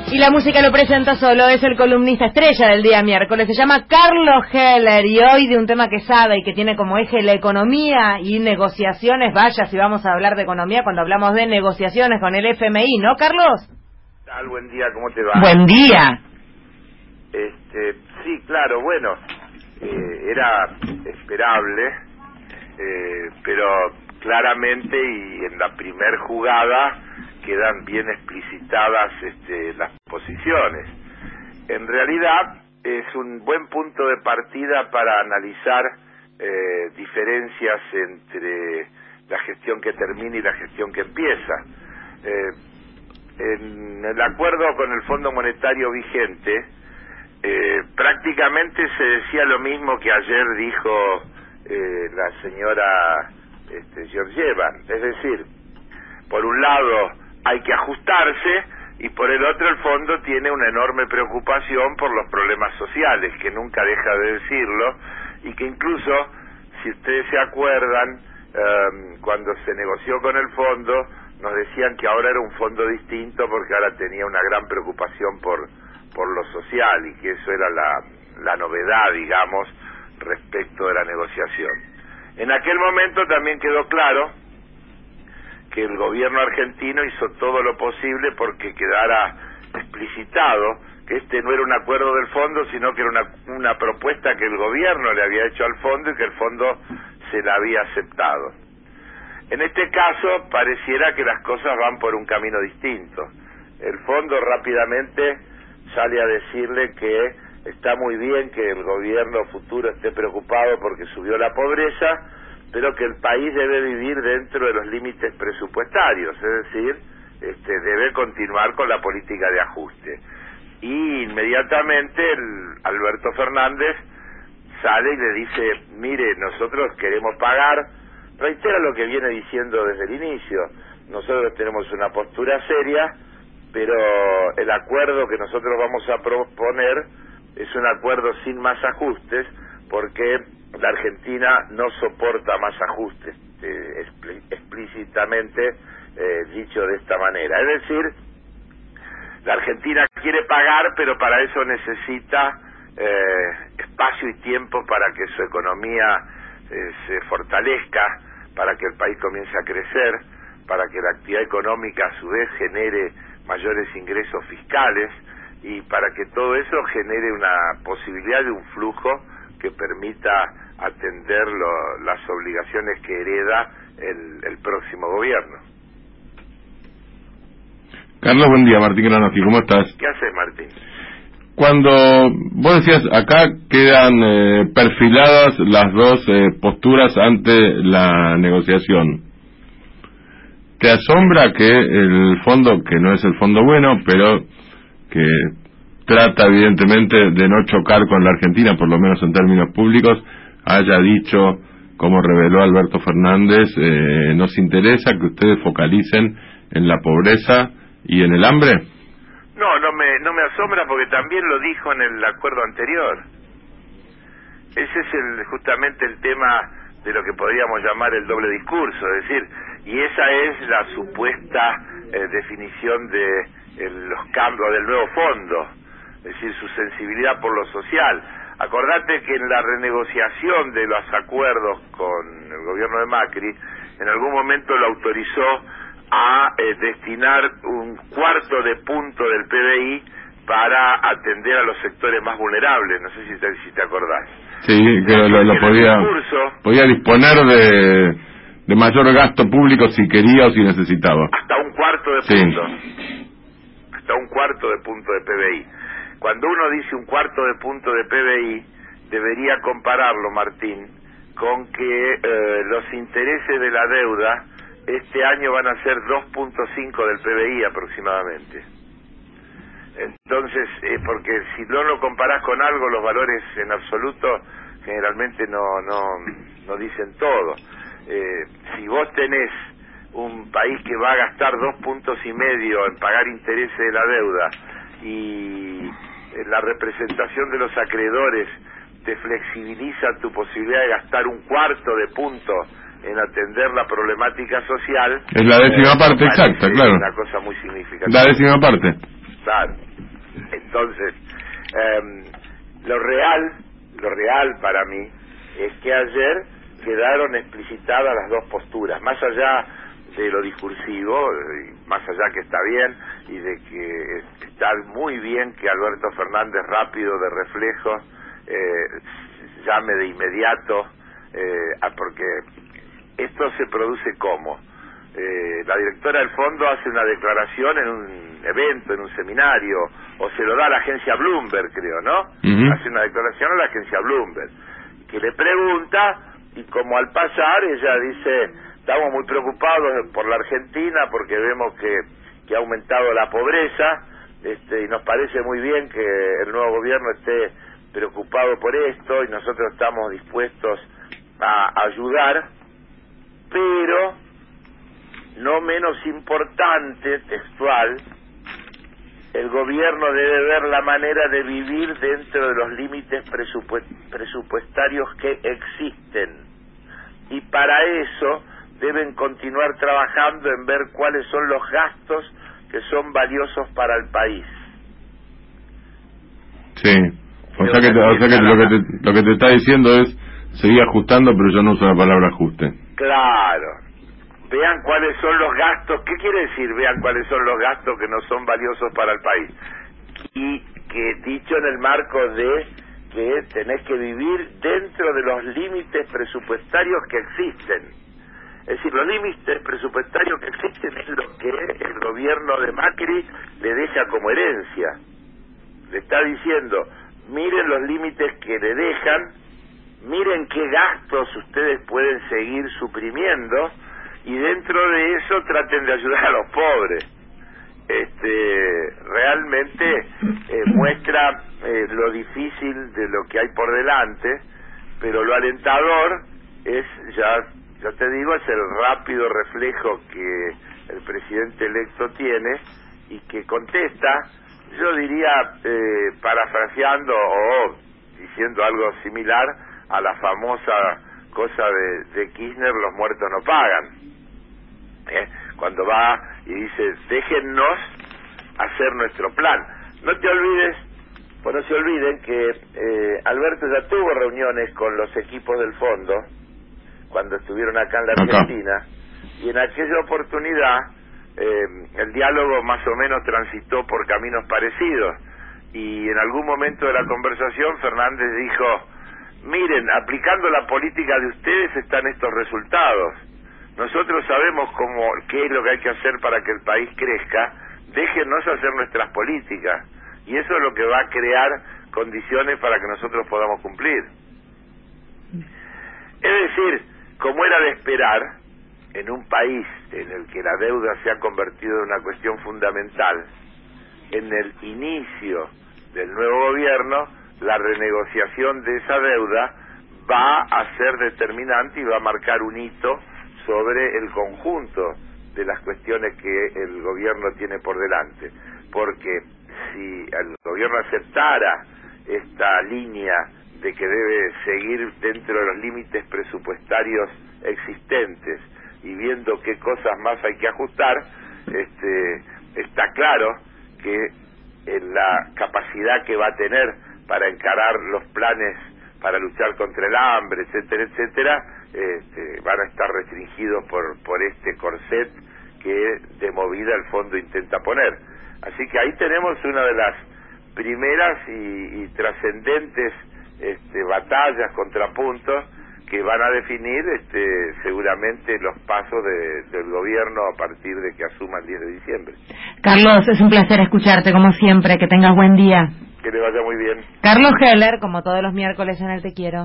Y la música lo presenta solo, es el columnista estrella del día miércoles, se llama Carlos Heller, y hoy de un tema que sabe y que tiene como eje la economía y negociaciones. Vaya si vamos a hablar de economía cuando hablamos de negociaciones con el FMI, ¿no, Carlos? ¿Qué tal? Buen día, ¿cómo te va? Buen día. Sí, claro, bueno, era esperable, pero claramente y en la primer jugada quedan bien explicitadas las posiciones. En realidad es un buen punto de partida para analizar diferencias entre la gestión que termina y la gestión que empieza. En el acuerdo con el Fondo Monetario vigente, prácticamente se decía lo mismo que ayer dijo la señora Georgieva, es decir, por un lado hay que ajustarse y por el otro el fondo tiene una enorme preocupación por los problemas sociales, que nunca deja de decirlo, y que incluso, si ustedes se acuerdan, cuando se negoció con el fondo, nos decían que ahora era un fondo distinto porque ahora tenía una gran preocupación por lo social, y que eso era la novedad, digamos, respecto de la negociación. En aquel momento también quedó claro que el gobierno argentino hizo todo lo posible porque quedara explicitado que no era un acuerdo del fondo, sino que era una propuesta que el gobierno le había hecho al fondo y que el fondo se la había aceptado. En este caso pareciera que las cosas van por un camino distinto. El fondo rápidamente sale a decirle que está muy bien que el gobierno futuro esté preocupado porque subió la pobreza, pero que el país debe vivir dentro de los límites presupuestarios, es decir, debe continuar con la política de ajuste. Y inmediatamente Alberto Fernández sale y le dice, mire, nosotros queremos pagar, reitera lo que viene diciendo desde el inicio, nosotros tenemos una postura seria, pero el acuerdo que nosotros vamos a proponer es un acuerdo sin más ajustes, porque la Argentina no soporta más ajustes, explícitamente dicho de esta manera. Es decir, la Argentina quiere pagar, pero para eso necesita espacio y tiempo para que su economía se fortalezca, para que el país comience a crecer, para que la actividad económica a su vez genere mayores ingresos fiscales y para que todo eso genere una posibilidad de un flujo que permita atender las obligaciones que hereda el próximo gobierno. Carlos, buen día. Martín Granoski, ¿cómo estás? ¿Qué haces, Martín? Cuando vos decías, acá quedan perfiladas las dos posturas ante la negociación, ¿te asombra que el fondo, que no es el fondo bueno, pero que trata evidentemente de no chocar con la Argentina, por lo menos en términos públicos, haya dicho, como reveló Alberto Fernández, nos interesa que ustedes focalicen en la pobreza y en el hambre? No me asombra porque también lo dijo en el acuerdo anterior. Ese es justamente el tema de lo que podríamos llamar el doble discurso, es decir, y esa es la supuesta definición de los cambios del nuevo fondo, es decir, su sensibilidad por lo social. Acordate que en la renegociación de los acuerdos con el gobierno de Macri, en algún momento lo autorizó a destinar un cuarto de punto del PBI para atender a los sectores más vulnerables. No sé si te acordás. Sí, que lo podía disponer de mayor gasto público si quería o si necesitaba. Hasta un cuarto de punto. Sí. Hasta un cuarto de punto de PBI. Cuando uno dice un cuarto de punto de PBI, debería compararlo, Martín, con que los intereses de la deuda este año van a ser 2.5 del PBI aproximadamente. Entonces, porque si no lo comparás con algo, los valores en absoluto generalmente no dicen todo. Si vos tenés un país que va a gastar 2,5 puntos en pagar intereses de la deuda y la representación de los acreedores te flexibiliza tu posibilidad de gastar un cuarto de punto en atender la problemática social, es la décima parte exacta, claro. Una cosa muy significativa. La décima parte. Claro. Entonces, lo real para mí es que ayer quedaron explicitadas las dos posturas, más allá de lo discursivo, y más allá que está bien, y de que está muy bien que Alberto Fernández, rápido de reflejo, llame de inmediato, porque esto se produce como la directora del fondo hace una declaración en un evento, en un seminario, o se lo da a la agencia Bloomberg, creo, ¿no? Hace una declaración a la agencia Bloomberg, que le pregunta, y como al pasar ella dice: estamos muy preocupados por la Argentina porque vemos que ha aumentado la pobreza, y nos parece muy bien que el nuevo gobierno esté preocupado por esto, y nosotros estamos dispuestos a ayudar, pero no menos importante, textual, el gobierno debe ver la manera de vivir dentro de los límites presupuestarios que existen, y para eso deben continuar trabajando en ver cuáles son los gastos que son valiosos para el país. Sí, o sea que lo que te está diciendo es seguir ajustando, pero yo no uso la palabra ajuste. Claro. Vean cuáles son los gastos. ¿Qué quiere decir vean cuáles son los gastos que no son valiosos para el país? Y que dicho en el marco de que tenés que vivir dentro de los límites presupuestarios que existen. Es decir, los límites presupuestarios que existen es lo que el gobierno de Macri le deja como herencia. Le está diciendo: miren los límites que le dejan, miren qué gastos ustedes pueden seguir suprimiendo, y dentro de eso traten de ayudar a los pobres. Realmente muestra lo difícil de lo que hay por delante, pero lo alentador es, ya te digo, es el rápido reflejo que el presidente electo tiene y que contesta, yo diría, parafraseando o diciendo algo similar a la famosa cosa de Kirchner: los muertos no pagan. Cuando va y dice: déjennos hacer nuestro plan. No se olviden que Alberto ya tuvo reuniones con los equipos del fondo cuando estuvieron acá en la Argentina, y en aquella oportunidad el diálogo más o menos transitó por caminos parecidos, y en algún momento de la conversación Fernández dijo: miren, aplicando la política de ustedes están estos resultados. Nosotros sabemos qué es lo que hay que hacer para que el país crezca. Déjennos hacer nuestras políticas, y eso es lo que va a crear condiciones para que nosotros podamos cumplir. Es decir, como era de esperar, en un país en el que la deuda se ha convertido en una cuestión fundamental, en el inicio del nuevo gobierno, la renegociación de esa deuda va a ser determinante y va a marcar un hito sobre el conjunto de las cuestiones que el gobierno tiene por delante, porque si el gobierno aceptara esta línea de que debe seguir dentro de los límites presupuestarios existentes y viendo qué cosas más hay que ajustar, está claro que la capacidad que va a tener para encarar los planes para luchar contra el hambre, etcétera, etcétera, van a estar restringidos por este corset que de movida el fondo intenta poner. Así que ahí tenemos una de las primeras y trascendentes batallas, contrapuntos, que van a definir seguramente los pasos del gobierno a partir de que asuma el 10 de diciembre. Carlos, es un placer escucharte como siempre, que tengas buen día. Que le vaya muy bien. Carlos Heller, como todos los miércoles en el Te Quiero.